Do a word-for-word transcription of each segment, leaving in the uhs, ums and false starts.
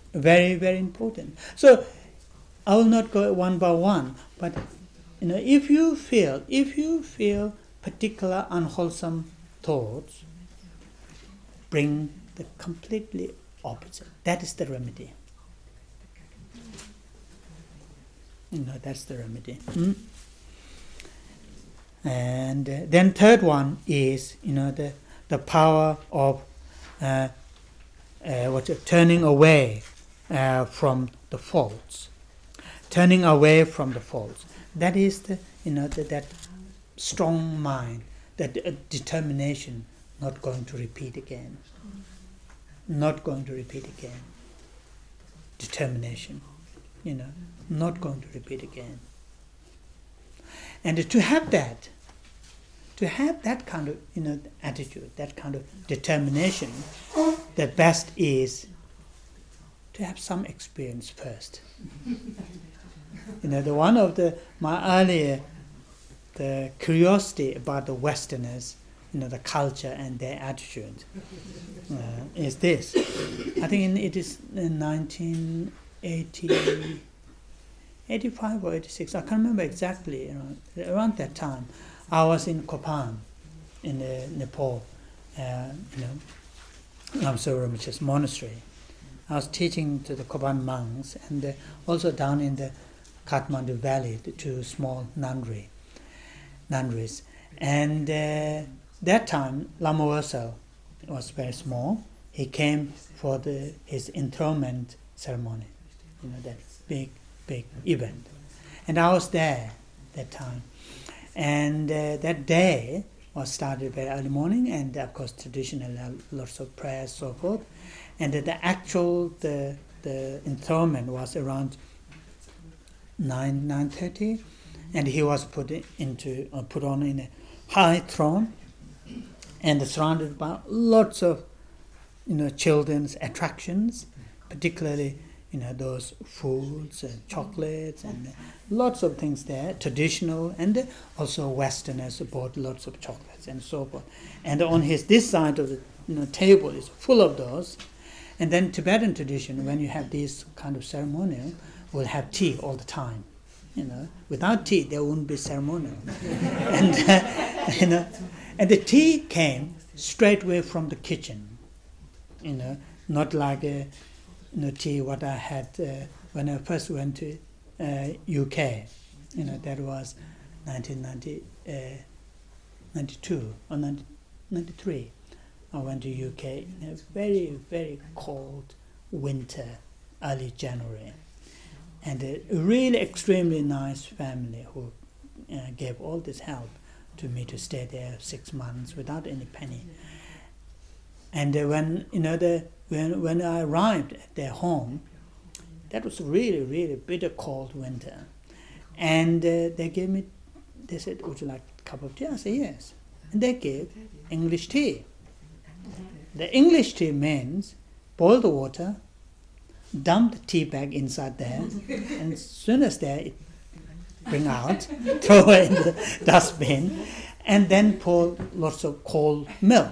Very, very important. So I will not go one by one, but you know, if you feel, if you feel particular unwholesome thoughts, bring the completely opposite. That is the remedy. You know, that's the remedy. Mm? And uh, then third one is, you know, the the power of uh, uh, what's it, turning away uh, from the faults. Turning away from the faults. That is the, you know, the, that strong mind, that uh, determination, not going to repeat again. Not going to repeat again. Determination, you know, not going to repeat again. And to have that, to have that kind of, you know, attitude, that kind of determination, the best is to have some experience first. You know, the one of the my earlier the curiosity about the Westerners, you know, the culture and their attitude uh, is this. I think in, it is in nineteen eighty, eighty-five or eighty-six. I can't remember exactly. Around, around that time, I was in Kopan, in uh, Nepal, uh, you know, Lamsar Rinpoche's monastery. I was teaching to the Kopan monks, and uh, also down in the Kathmandu Valley, the two small nunnery, nunneries. And uh, that time, Lama Wösel was very small. He came for the his enthronement ceremony, you know, that big, big event. And I was there that time. And uh, that day was started very early morning, and of course traditional uh, lots of prayers, so forth. And uh, the actual the the enthronement was around nine nine thirty, and he was put into uh, put on in a high throne, and surrounded by lots of, you know, children's attractions, particularly, you know, those foods and chocolates and lots of things there, traditional, and also Westerners bought lots of chocolates and so forth. And on his this side of the, you know, table is full of those. And then Tibetan tradition, when you have this kind of ceremonial, will have tea all the time. You know, without tea there wouldn't be ceremonial. and uh, you know, and the tea came straight away from the kitchen. You know, not like a you know, tea what I had uh, when I first went to uh, U K. You know, that was nineteen ninety-two or ninety-three. I went to U K in a very, very cold winter, early January. And a really extremely nice family who uh, gave all this help to me to stay there six months without any penny. And uh, when, you know, the when when I arrived at their home, that was really, really bitter cold winter. And uh, they gave me, they said, would you like a cup of tea? I said, yes. And they gave English tea. The English tea means boil the water, dump the tea bag inside there, and as soon as they bring out, throw it in the dustbin, and then pour lots of cold milk.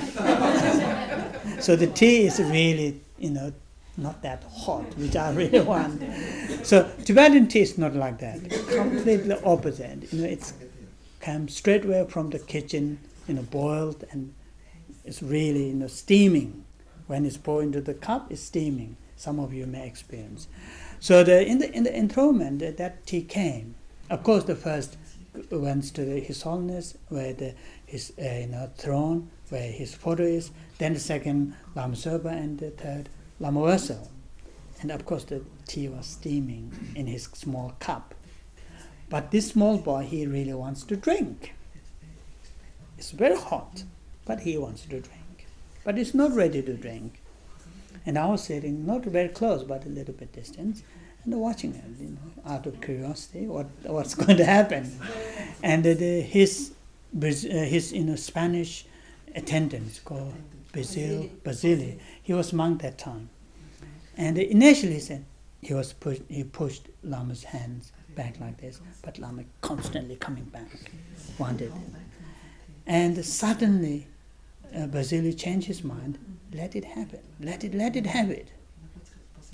So the tea is really, you know, not that hot, which I really want. So Tibetan tea is not like that. Completely opposite. You know, it's comes straight away from the kitchen, you know, boiled, and it's really, you know, steaming. When it's poured into the cup, it's steaming. Some of you may experience. So the in the in the enthronement, uh, that tea came. Of course, the first went to the, His Holiness, where the his uh, you know throne, where his photo is. Then the second Lama Zopa, and the third Lama Wösel. And of course, the tea was steaming in his small cup. But this small boy, he really wants to drink. It's very hot, but he wants to drink. But he's not ready to drink. And I was sitting not very close, but a little bit distance, and watching him, you know, out of curiosity, what what's going to happen. And uh, the, his uh, his you know Spanish attendant called Basil Basili, he was monk that time. And initially he said he was push, he pushed Lama's hands back like this, but Lama constantly coming back, wanted. And suddenly, uh, Basili changed his mind. Let it happen. Let it. Let it have it.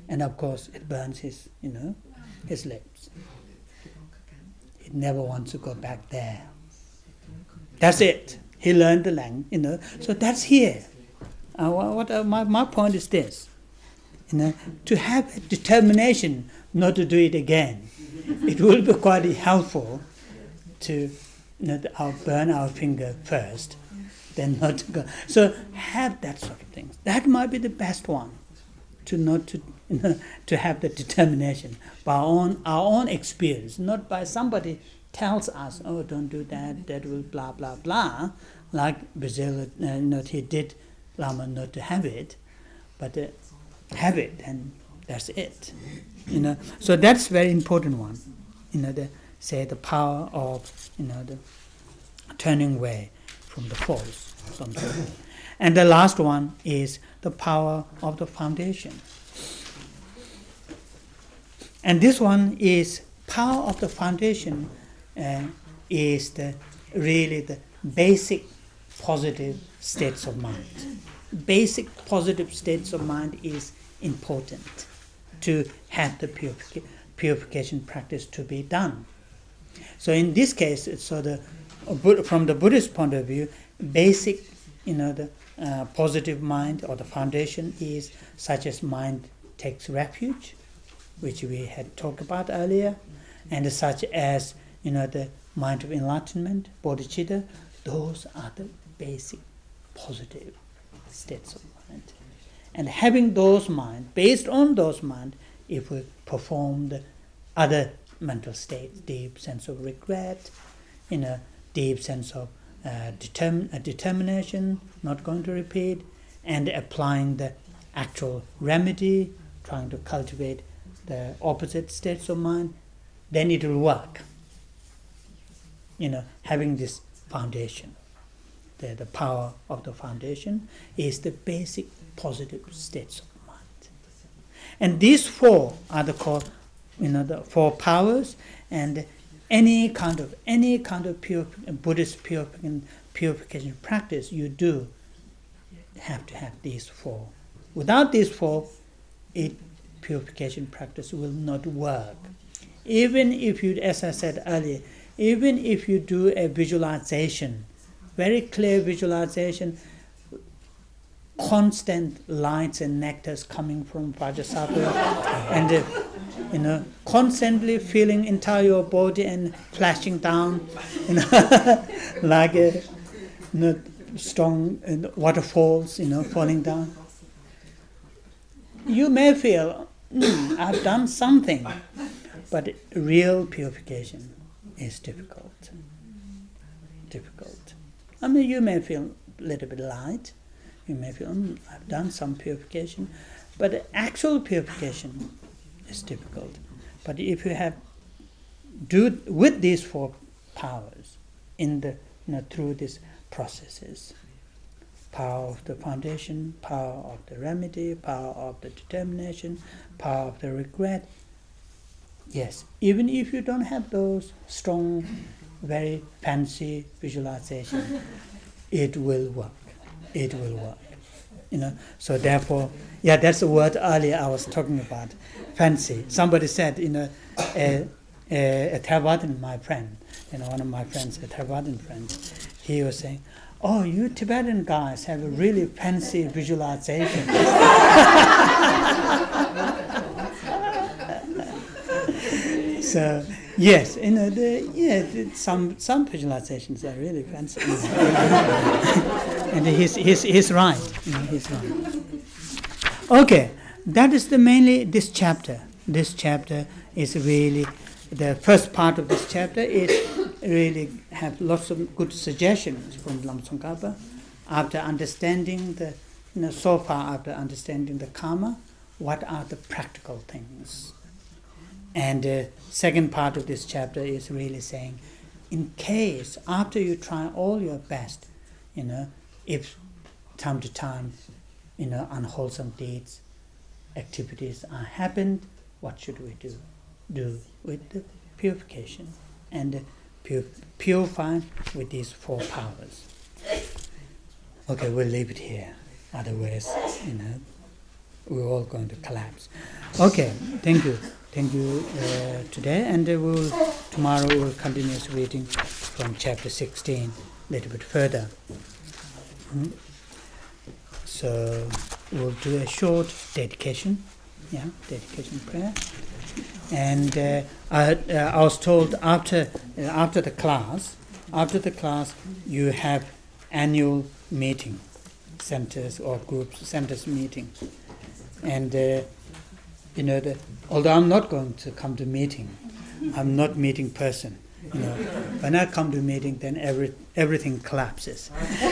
And of course, it burns his, you know, his lips. He never wants to go back there. That's it. He learned the language, you know. So that's here. Uh, what uh, my my point is this, you know, to have a determination not to do it again. It will be quite helpful to, you know, our burn our finger first, then not to go. So have that sort of thing. That might be the best one, to not to, you know, to have the determination by our own our own experience, not by somebody tells us, oh, don't do that, that will blah blah blah, like Brazil, uh, you know, he did Lama not to have it, but uh, have it, and that's it, you know. So that's very important one, you know. The say the power of, you know, the turning away from the false, something. And the last one is the power of the foundation. And this one is power of the foundation. Uh, is the really the basic positive states of mind. Basic positive states of mind is important to have the purific- purification practice to be done. So in this case, it's so the from the Buddhist point of view, basic, you know, the uh, positive mind or the foundation is such as mind takes refuge, which we had talked about earlier, and such as, you know, the mind of enlightenment, bodhicitta. Those are the basic positive states of mind. And having those mind, based on those mind, if we perform the other mental states, deep sense of regret, you know, deep sense of uh, determin- uh, determination, not going to repeat, and applying the actual remedy, trying to cultivate the opposite states of mind, then it will work. You know, having this foundation, the, the power of the foundation is the basic positive states of mind. And these four are the called, you know, the four powers, and any kind of any kind of pure Buddhist purification, purification practice you do have to have these four. Without these four, it purification practice will not work. Even if you, as I said earlier, even if you do a visualization, very clear visualization, constant lights and nectars coming from Vajrasattva, and uh, you know, constantly feeling entire your body and flashing down, you know, like a, you know, strong uh, waterfalls, you know, falling down. You may feel, mm, I've done something, but real purification is difficult. Difficult. I mean, you may feel a little bit light. You may feel, mm, I've done some purification, but actual purification is difficult. But if you have do with these four powers in the, you know, through these processes, power of the foundation, power of the remedy, power of the determination, power of the regret. Yes, even if you don't have those strong, very fancy visualization, it will work. It will work. You know. So therefore, yeah, that's the word earlier I was talking about, fancy. Somebody said, you know, a, a, a Theravadan, my friend, you know, one of my friends, a Theravadan friend, he was saying, oh, you Tibetan guys have a really fancy visualization. So yes, you know, the, yeah, the, some some visualizations are really fancy, and he's he's he's right. You know, he's right. Okay, that is the mainly this chapter. This chapter is really the first part of this chapter is really have lots of good suggestions from Lama Tsongkhapa. After understanding the, you know, so far after understanding the karma, what are the practical things? And the second part of this chapter is really saying, in case after you try all your best, you know, if time to time, you know, unwholesome deeds, activities are happened, what should we do? Do with the purification and the pur- purify with these four powers. Okay, we'll leave it here. Otherwise, you know, we're all going to collapse. Okay, thank you. Thank you uh, today, and uh, we'll, tomorrow we'll continue reading from chapter sixteen a little bit further. Mm. So we'll do a short dedication, yeah, dedication prayer. And uh, I, uh, I was told after uh, after the class, after the class, you have annual meeting, centers or groups, centers meeting, and uh, you know, the, although I'm not going to come to meeting, I'm not meeting person. You know, when I come to meeting, then every everything collapses.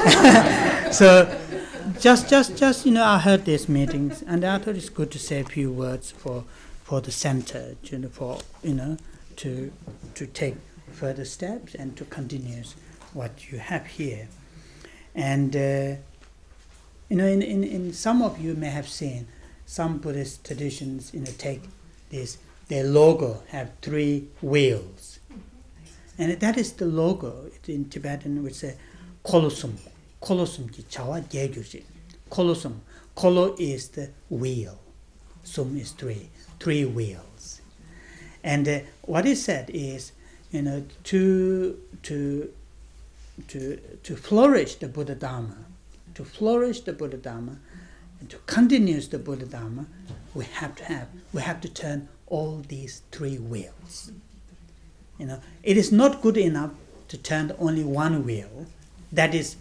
So, just just just you know, I heard these meetings, and I thought it's good to say a few words for for the center, you know, for you know, to to take further steps and to continue what you have here. And uh, you know, in, in in some of you may have seen some Buddhist traditions, you know, take this. Their logo have three wheels. And that is the logo in Tibetan, which is kolosum. Kolosum ki chawa gyegyurji. Kolosum. Kolo is the wheel. Sum is three. Three wheels. And uh, what is said is, you know, to to to to flourish the Buddha Dharma, to flourish the Buddha Dharma, and to continue the Buddha Dharma, we have to have we have to turn all these three wheels. You know, it is not good enough to turn only one wheel, that is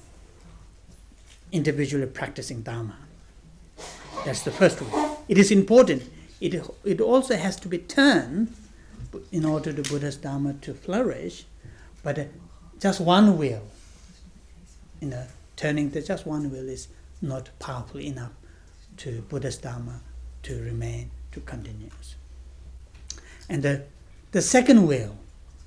individually practicing Dharma. That's the first wheel. It is important. It, it also has to be turned in order for Buddha's Dharma to flourish, but uh, just one wheel, you know, turning the just one wheel is not powerful enough to Buddha's Dharma to remain, to continue. And the The second wheel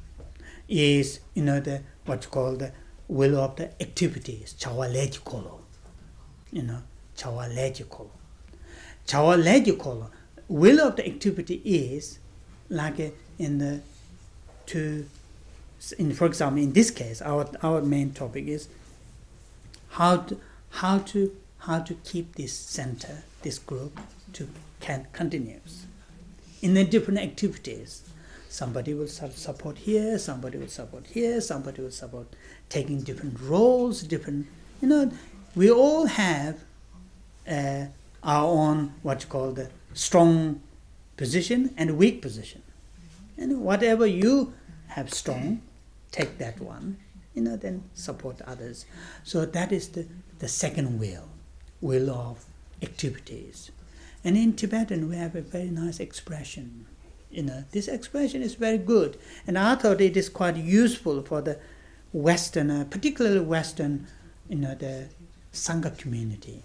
is, you know, the what's called the wheel of the activities, chawalejikolo. You know, chawalejikolo. Chawalejikolo. Wheel of the activity is like a, in the to, in for example, in this case, our our main topic is how to how to how to keep this center, this group, to can continues in the different activities. Somebody will support here, somebody will support here, somebody will support taking different roles, different, you know, we all have uh, our own, what's called the strong position and weak position. And whatever you have strong, take that one, you know, then support others. So that is the, the second wheel, wheel of activities. And in Tibetan, we have a very nice expression. You know, this expression is very good, and I thought it is quite useful for the Western, uh, particularly Western, you know, the Sangha community.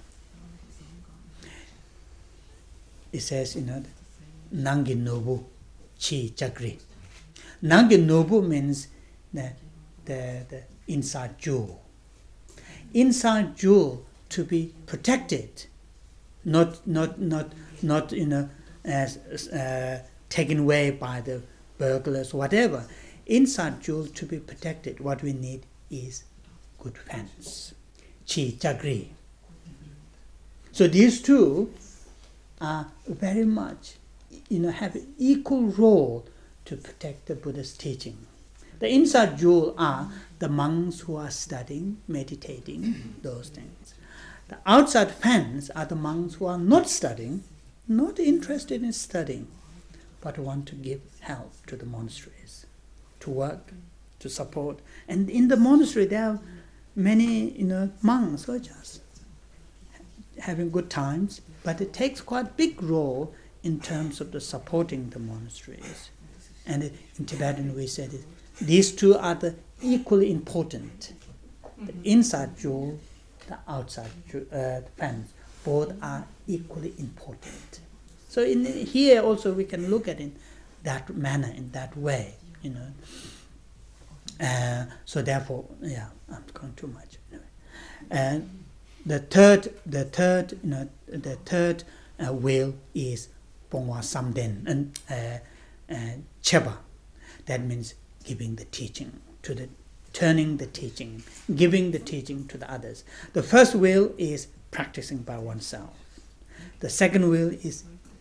It says, you know, Nangi Nobu Chi Chakri. Nangi Nobu means the, the, the inside jewel. Inside jewel to be protected, not, not, not, not, you know, as, uh, taken away by the burglars, whatever. Inside jewel to be protected, what we need is good fence. Chi Chagri. So these two are very much, you know, have an equal role to protect the Buddha's teaching. The inside jewel are the monks who are studying, meditating, those things. The outside fence are the monks who are not studying, not interested in studying, but want to give help to the monasteries, to work, to support. And in the monastery there are many, you know, monks who are just having good times, but it takes quite big role in terms of the supporting the monasteries. And in Tibetan we said it, these two are the equally important. The inside jewel, the outside uh, fence, both are equally important. So in here also we can look at it in that manner, in that way, you know. Uh, so therefore, yeah, I'm going too much. Anyway. And the third, the third, you know, the third uh, wheel is Pongwa Samden and uh, uh, Cheba. That means giving the teaching to the, turning the teaching, giving the teaching to the others. The first wheel is practicing by oneself. The second wheel is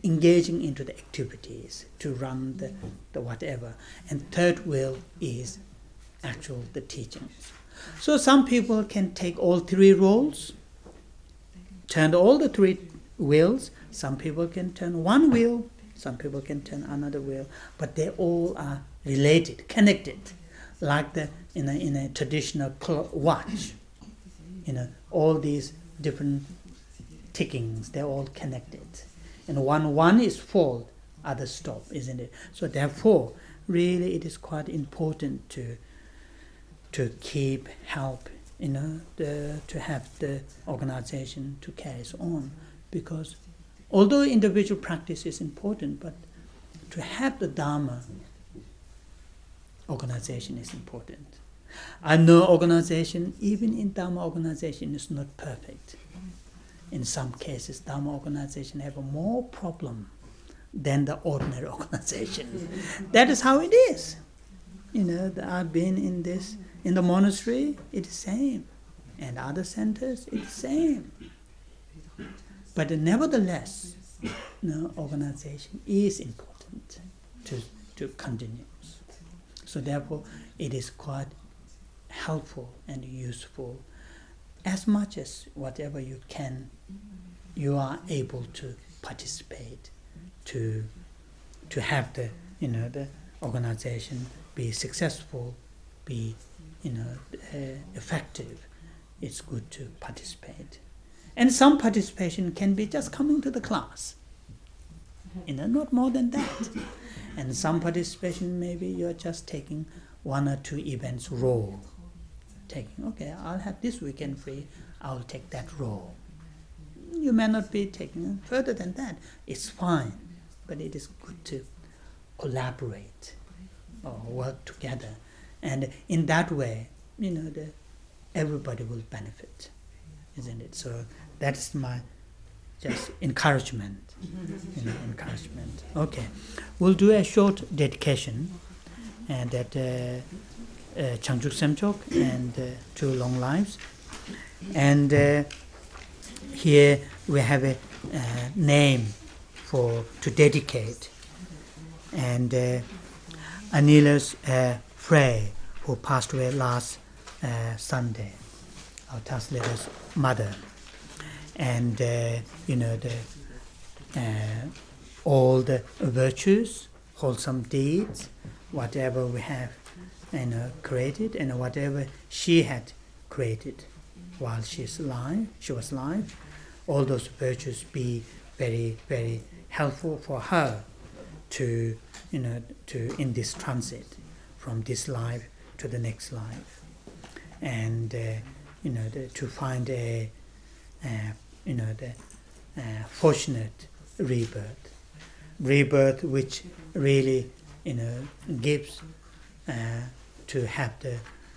engaging into the activities to run the, the whatever. And third will is actual the teachings. So some people can take all three roles, turn all the three wills. Some people can turn one will, some people can turn another will, but they all are related, connected, like the in a in a traditional clock watch. You know, all these different tickings, they're all connected. And one one is full, other stop, isn't it? So therefore, really it is quite important to to keep help, you know, the, to have the organization to carry on. Because although individual practice is important, but to have the Dharma organization is important. I know organization, even in Dharma organization, is not perfect. In some cases, Dharma organization have a more problem than the ordinary organization. That is how it is. You know, I've been in this, in the monastery, it's the same. And other centers, it's the same. But nevertheless, you know, organization is important to, to continue. So therefore, it is quite helpful and useful. As much as whatever you can, you are able to participate, to to have the you know the organization be successful, be you know uh, effective. It's good to participate, and some participation can be just coming to the class. You know, not more than that. And some participation maybe you're just taking one or two events role. Taking, okay, I'll have this weekend free, I'll take that role. You may not be taking further than that. It's fine, but it is good to collaborate or work together. And in that way, you know, the, everybody will benefit, isn't it? So that's my just encouragement, you know, encouragement. Okay, we'll do a short dedication, and that uh, uh, Changchuk Semchok and uh, Two Long Lives. And uh, here we have a uh, name for to dedicate. And uh, Anila's uh, Frey, who passed away last uh, Sunday, our translator's mother. And uh, you know the uh, all the virtues, wholesome deeds, whatever we have, you know, created, and whatever she had created while she's alive, she was alive, all those virtues be very, very helpful for her to, you know, to in this transit from this life to the next life, and uh, you know, the, to find a, uh, you know, the uh, fortunate rebirth, rebirth which really, you know, gives uh, to have the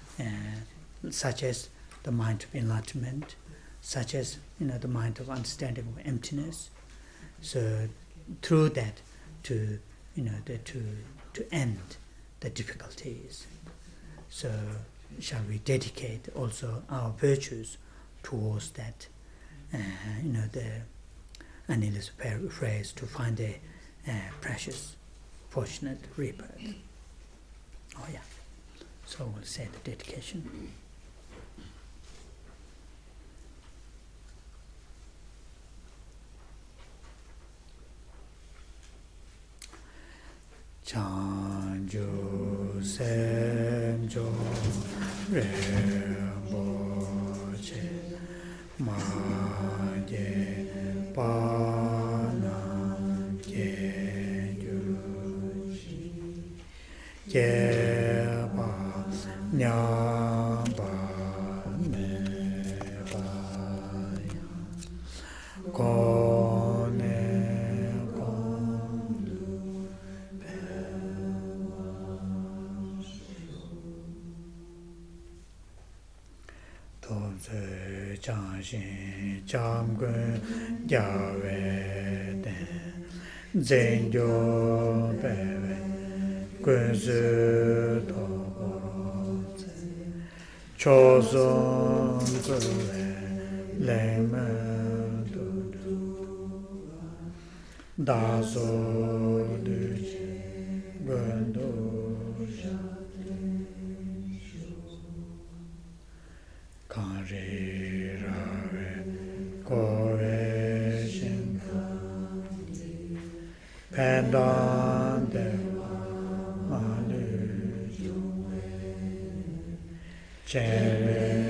uh, such as the mind of enlightenment, such as, you know, the mind of understanding of emptiness. So through that, to, you know, the, to to end the difficulties. So shall we dedicate also our virtues towards that, uh, you know, the Anila's phrase, to find a uh, precious, fortunate rebirth. Oh yeah. So we'll say the dedication. Chanju semjo remboche maje pana kejushi jeba nyamba meba kone Tōnsu chāngshīn chāmgūn gyāwē tēn dzēngyō bēwē gūnsū tōgō tsē chōsōng zūwē lēngmē tūdū dazo duci gando kanri rave kove shinka pendante malu chere